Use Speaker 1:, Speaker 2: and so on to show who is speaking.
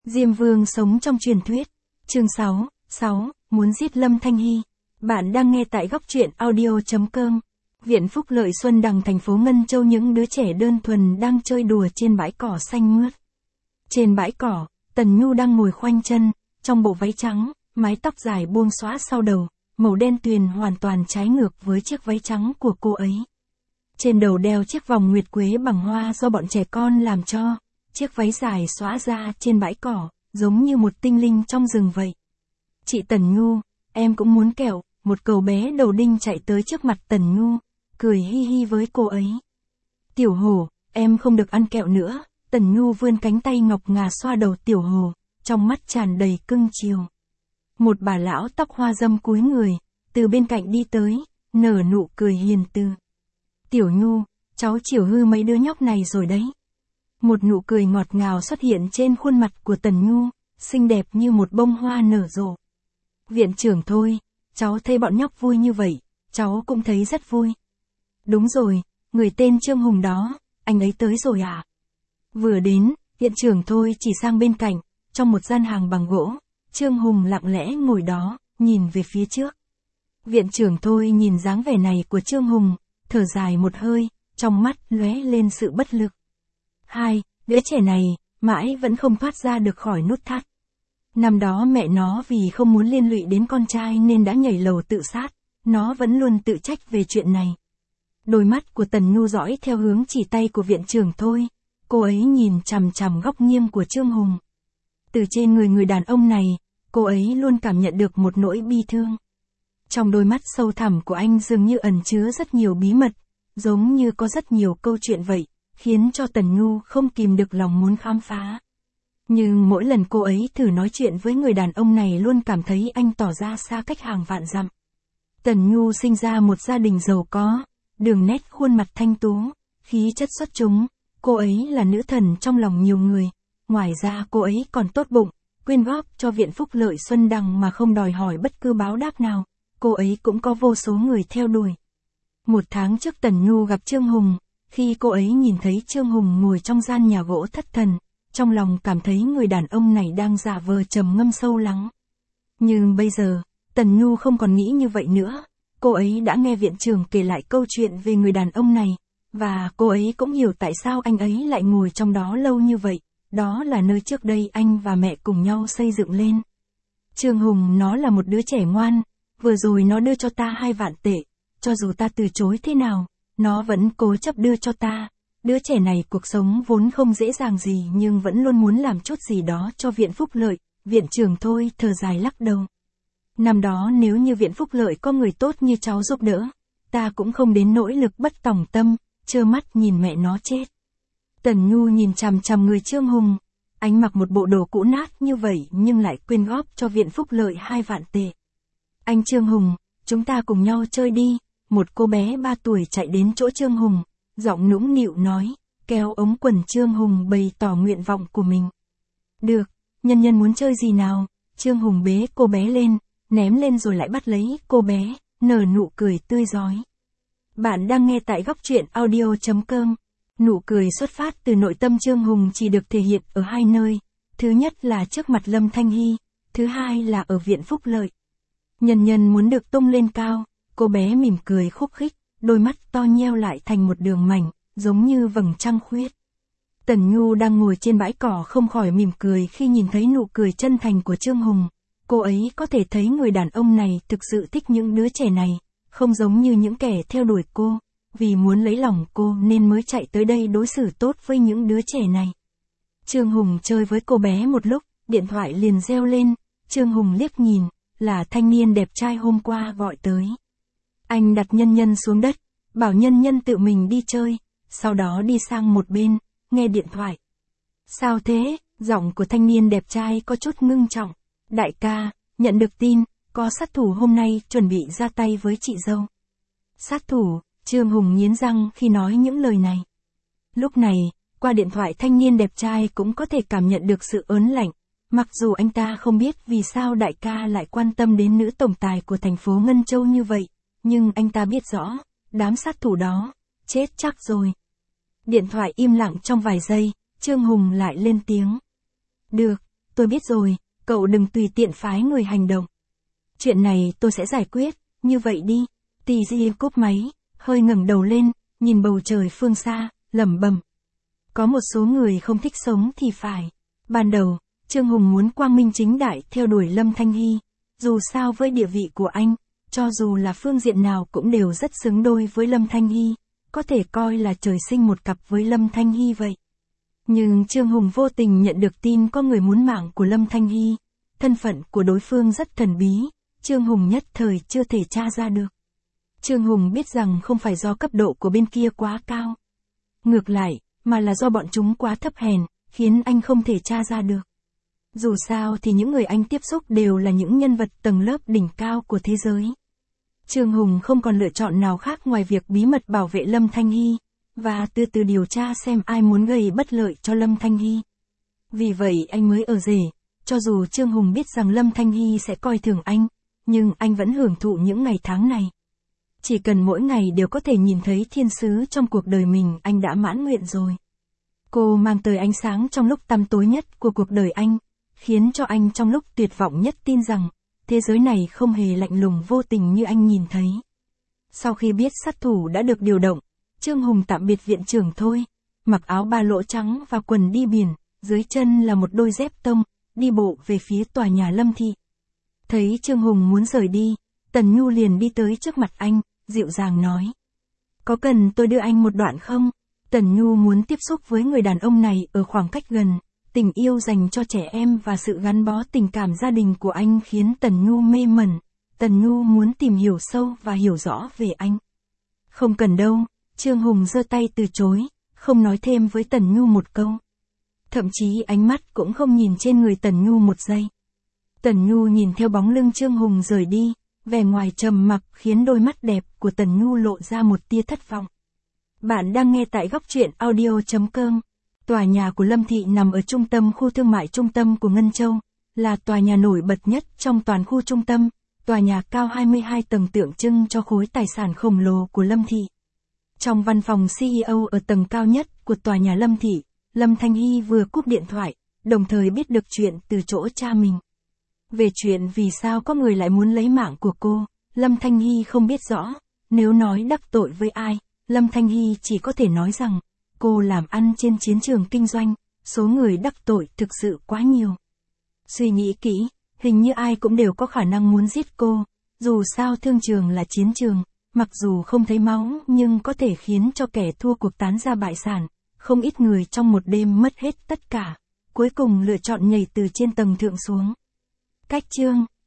Speaker 1: Diêm Vương sống trong truyền thuyết. Chương 6, muốn giết Lâm Thanh Hy. Bạn đang nghe tại góc truyện audio.com. Viện Phúc Lợi Xuân Đằng thành phố Ngân Châu, những đứa trẻ đơn thuần đang chơi đùa trên bãi cỏ xanh mướt. Trên bãi cỏ, Tần Nhu đang ngồi khoanh chân, trong bộ váy trắng, mái tóc dài buông xõa sau đầu, màu đen tuyền hoàn toàn trái ngược với chiếc váy trắng của cô ấy. Trên đầu đeo chiếc vòng nguyệt quế bằng hoa do bọn trẻ con làm cho, chiếc váy dài xõa ra trên bãi cỏ, giống như một tinh linh trong rừng vậy. Chị Tần Nhu, em cũng muốn kẹo, một cậu bé đầu đinh chạy tới trước mặt Tần Nhu, cười hi hi với cô ấy. Tiểu Hồ, em không được ăn kẹo nữa. Tần Nhu vươn cánh tay ngọc ngà xoa đầu Tiểu Hồ, trong mắt tràn đầy cưng chiều. Một bà lão tóc hoa râm cúi người, từ bên cạnh đi tới, nở nụ cười hiền từ. Tiểu Nhu, cháu chiều hư mấy đứa nhóc này rồi đấy. Một nụ cười ngọt ngào xuất hiện trên khuôn mặt của Tần Nhu, xinh đẹp như một bông hoa nở rộ. Viện trưởng thôi, cháu thấy bọn nhóc vui như vậy, cháu cũng thấy rất vui. Đúng rồi, người tên Trương Hùng đó, anh ấy tới rồi à? Vừa đến, viện trưởng thôi chỉ sang bên cạnh, trong một gian hàng bằng gỗ, Trương Hùng lặng lẽ ngồi đó, nhìn về phía trước. Viện trưởng thôi nhìn dáng vẻ này của Trương Hùng, thở dài một hơi, trong mắt lóe lên sự bất lực. Đứa trẻ này, mãi vẫn không thoát ra được khỏi nút thắt. Năm đó mẹ nó vì không muốn liên lụy đến con trai nên đã nhảy lầu tự sát, nó vẫn luôn tự trách về chuyện này. Đôi mắt của Tần Nhu dõi theo hướng chỉ tay của viện trưởng thôi, cô ấy nhìn chằm chằm góc nghiêng của Trương Hùng. Từ trên người đàn ông này, cô ấy luôn cảm nhận được một nỗi bi thương. Trong đôi mắt sâu thẳm của anh dường như ẩn chứa rất nhiều bí mật, giống như có rất nhiều câu chuyện vậy, khiến cho Tần Nhu không kìm được lòng muốn khám phá. Nhưng mỗi lần cô ấy thử nói chuyện với người đàn ông này luôn cảm thấy anh tỏ ra xa cách hàng vạn dặm. Tần Nhu sinh ra một gia đình giàu có, đường nét khuôn mặt thanh tú, khí chất xuất chúng, cô ấy là nữ thần trong lòng nhiều người. Ngoài ra cô ấy còn tốt bụng, quyên góp cho Viện Phúc Lợi Xuân Đằng mà không đòi hỏi bất cứ báo đáp nào, cô ấy cũng có vô số người theo đuổi. Một tháng trước Tần Nhu gặp Trương Hùng, khi cô ấy nhìn thấy Trương Hùng ngồi trong gian nhà gỗ thất thần, trong lòng cảm thấy người đàn ông này đang giả vờ trầm ngâm sâu lắng. Nhưng bây giờ, Tần Nhu không còn nghĩ như vậy nữa, cô ấy đã nghe viện trưởng kể lại câu chuyện về người đàn ông này, và cô ấy cũng hiểu tại sao anh ấy lại ngồi trong đó lâu như vậy, đó là nơi trước đây anh và mẹ cùng nhau xây dựng lên. Trương Hùng nó là một đứa trẻ ngoan, vừa rồi nó đưa cho ta 2 vạn tệ, cho dù ta từ chối thế nào, nó vẫn cố chấp đưa cho ta. Đứa trẻ này cuộc sống vốn không dễ dàng gì nhưng vẫn luôn muốn làm chút gì đó cho Viện Phúc Lợi, viện trưởng thôi thở dài lắc đầu. Năm đó nếu như Viện Phúc Lợi có người tốt như cháu giúp đỡ, ta cũng không đến nỗi lực bất tòng tâm, trơ mắt nhìn mẹ nó chết. Tần Nhu nhìn chằm chằm người Trương Hùng, anh mặc một bộ đồ cũ nát như vậy nhưng lại quyên góp cho Viện Phúc Lợi 2 vạn tệ. Anh Trương Hùng, chúng ta cùng nhau chơi đi. Một cô bé 3 tuổi chạy đến chỗ Trương Hùng, giọng nũng nịu nói, kéo ống quần Trương Hùng bày tỏ nguyện vọng của mình. Được, nhân nhân muốn chơi gì nào? Trương Hùng bế cô bé lên, ném lên rồi lại bắt lấy cô bé, nở nụ cười tươi rói. Bạn đang nghe tại góc truyện audio.com. Nụ cười xuất phát từ nội tâm Trương Hùng chỉ được thể hiện ở 2 nơi, thứ nhất là trước mặt Lâm Thanh Hy, thứ hai là ở Viện Phúc Lợi. Nhân nhân muốn được tung lên cao. Cô bé mỉm cười khúc khích, đôi mắt to nheo lại thành một đường mảnh, giống như vầng trăng khuyết. Tần Nhu đang ngồi trên bãi cỏ không khỏi mỉm cười khi nhìn thấy nụ cười chân thành của Trương Hùng. Cô ấy có thể thấy người đàn ông này thực sự thích những đứa trẻ này, không giống như những kẻ theo đuổi cô, vì muốn lấy lòng cô nên mới chạy tới đây đối xử tốt với những đứa trẻ này. Trương Hùng chơi với cô bé một lúc, điện thoại liền reo lên, Trương Hùng liếc nhìn, là thanh niên đẹp trai hôm qua gọi tới. Anh đặt nhân nhân xuống đất, bảo nhân nhân tự mình đi chơi, sau đó đi sang một bên, nghe điện thoại. Sao thế? Giọng của thanh niên đẹp trai có chút ngưng trọng. Đại ca, nhận được tin, có sát thủ hôm nay chuẩn bị ra tay với chị dâu. Sát thủ? Trương Hùng nghiến răng khi nói những lời này. Lúc này, qua điện thoại thanh niên đẹp trai cũng có thể cảm nhận được sự ớn lạnh, mặc dù anh ta không biết vì sao đại ca lại quan tâm đến nữ tổng tài của thành phố Ngân Châu như vậy. Nhưng anh ta biết rõ, đám sát thủ đó, chết chắc rồi. Điện thoại im lặng trong vài giây, Trương Hùng lại lên tiếng. Được, tôi biết rồi, cậu đừng tùy tiện phái người hành động. Chuyện này tôi sẽ giải quyết, như vậy đi. TG cúp máy, hơi ngẩng đầu lên, nhìn bầu trời phương xa, lẩm bẩm. Có một số người không thích sống thì phải. Ban đầu, Trương Hùng muốn quang minh chính đại theo đuổi Lâm Thanh Hy. Dù sao với địa vị của anh, cho dù là phương diện nào cũng đều rất xứng đôi với Lâm Thanh Hy, có thể coi là trời sinh một cặp với Lâm Thanh Hy vậy. Nhưng Trương Hùng vô tình nhận được tin có người muốn mạng của Lâm Thanh Hy. Thân phận của đối phương rất thần bí, Trương Hùng nhất thời chưa thể tra ra được. Trương Hùng biết rằng không phải do cấp độ của bên kia quá cao. Ngược lại, mà là do bọn chúng quá thấp hèn, khiến anh không thể tra ra được. Dù sao thì những người anh tiếp xúc đều là những nhân vật tầng lớp đỉnh cao của thế giới. Trương Hùng không còn lựa chọn nào khác ngoài việc bí mật bảo vệ Lâm Thanh Hy, và từ từ điều tra xem ai muốn gây bất lợi cho Lâm Thanh Hy. Vì vậy anh mới ở rể, cho dù Trương Hùng biết rằng Lâm Thanh Hy sẽ coi thường anh, nhưng anh vẫn hưởng thụ những ngày tháng này. Chỉ cần mỗi ngày đều có thể nhìn thấy thiên sứ trong cuộc đời mình, anh đã mãn nguyện rồi. Cô mang tới ánh sáng trong lúc tăm tối nhất của cuộc đời anh, khiến cho anh trong lúc tuyệt vọng nhất tin rằng, thế giới này không hề lạnh lùng vô tình như anh nhìn thấy. Sau khi biết sát thủ đã được điều động, Trương Hùng tạm biệt viện trưởng thôi, mặc áo ba lỗ trắng và quần đi biển, dưới chân là một đôi dép tông, đi bộ về phía tòa nhà Lâm Thị. Thấy Trương Hùng muốn rời đi, Tần Nhu liền đi tới trước mặt anh, dịu dàng nói. Có cần tôi đưa anh một đoạn không? Tần Nhu muốn tiếp xúc với người đàn ông này ở khoảng cách gần, tình yêu dành cho trẻ em và sự gắn bó tình cảm gia đình của anh khiến Tần Nhu mê mẩn. Tần Nhu muốn tìm hiểu sâu và hiểu rõ về anh. Không cần đâu, Trương Hùng giơ tay từ chối, không nói thêm với Tần Nhu một câu. Thậm chí ánh mắt cũng không nhìn trên người Tần Nhu một giây. Tần Nhu nhìn theo bóng lưng Trương Hùng rời đi, vẻ ngoài trầm mặc khiến đôi mắt đẹp của Tần Nhu lộ ra một tia thất vọng. Bạn đang nghe tại góc truyện audio.com. Tòa nhà của Lâm Thị nằm ở trung tâm khu thương mại trung tâm của Ngân Châu, là tòa nhà nổi bật nhất trong toàn khu trung tâm, tòa nhà cao 22 tầng tượng trưng cho khối tài sản khổng lồ của Lâm Thị. Trong văn phòng CEO ở tầng cao nhất của tòa nhà Lâm Thị, Lâm Thanh Hy vừa cúp điện thoại, đồng thời biết được chuyện từ chỗ cha mình. Về chuyện vì sao có người lại muốn lấy mạng của cô, Lâm Thanh Hy không biết rõ, nếu nói đắc tội với ai, Lâm Thanh Hy chỉ có thể nói rằng, cô làm ăn trên chiến trường kinh doanh, số người đắc tội thực sự quá nhiều. Suy nghĩ kỹ, hình như ai cũng đều có khả năng muốn giết cô, dù sao thương trường là chiến trường, mặc dù không thấy máu nhưng có thể khiến cho kẻ thua cuộc tán ra bại sản, không ít người trong một đêm mất hết tất cả, cuối cùng lựa chọn nhảy từ trên tầng thượng xuống. Cách chương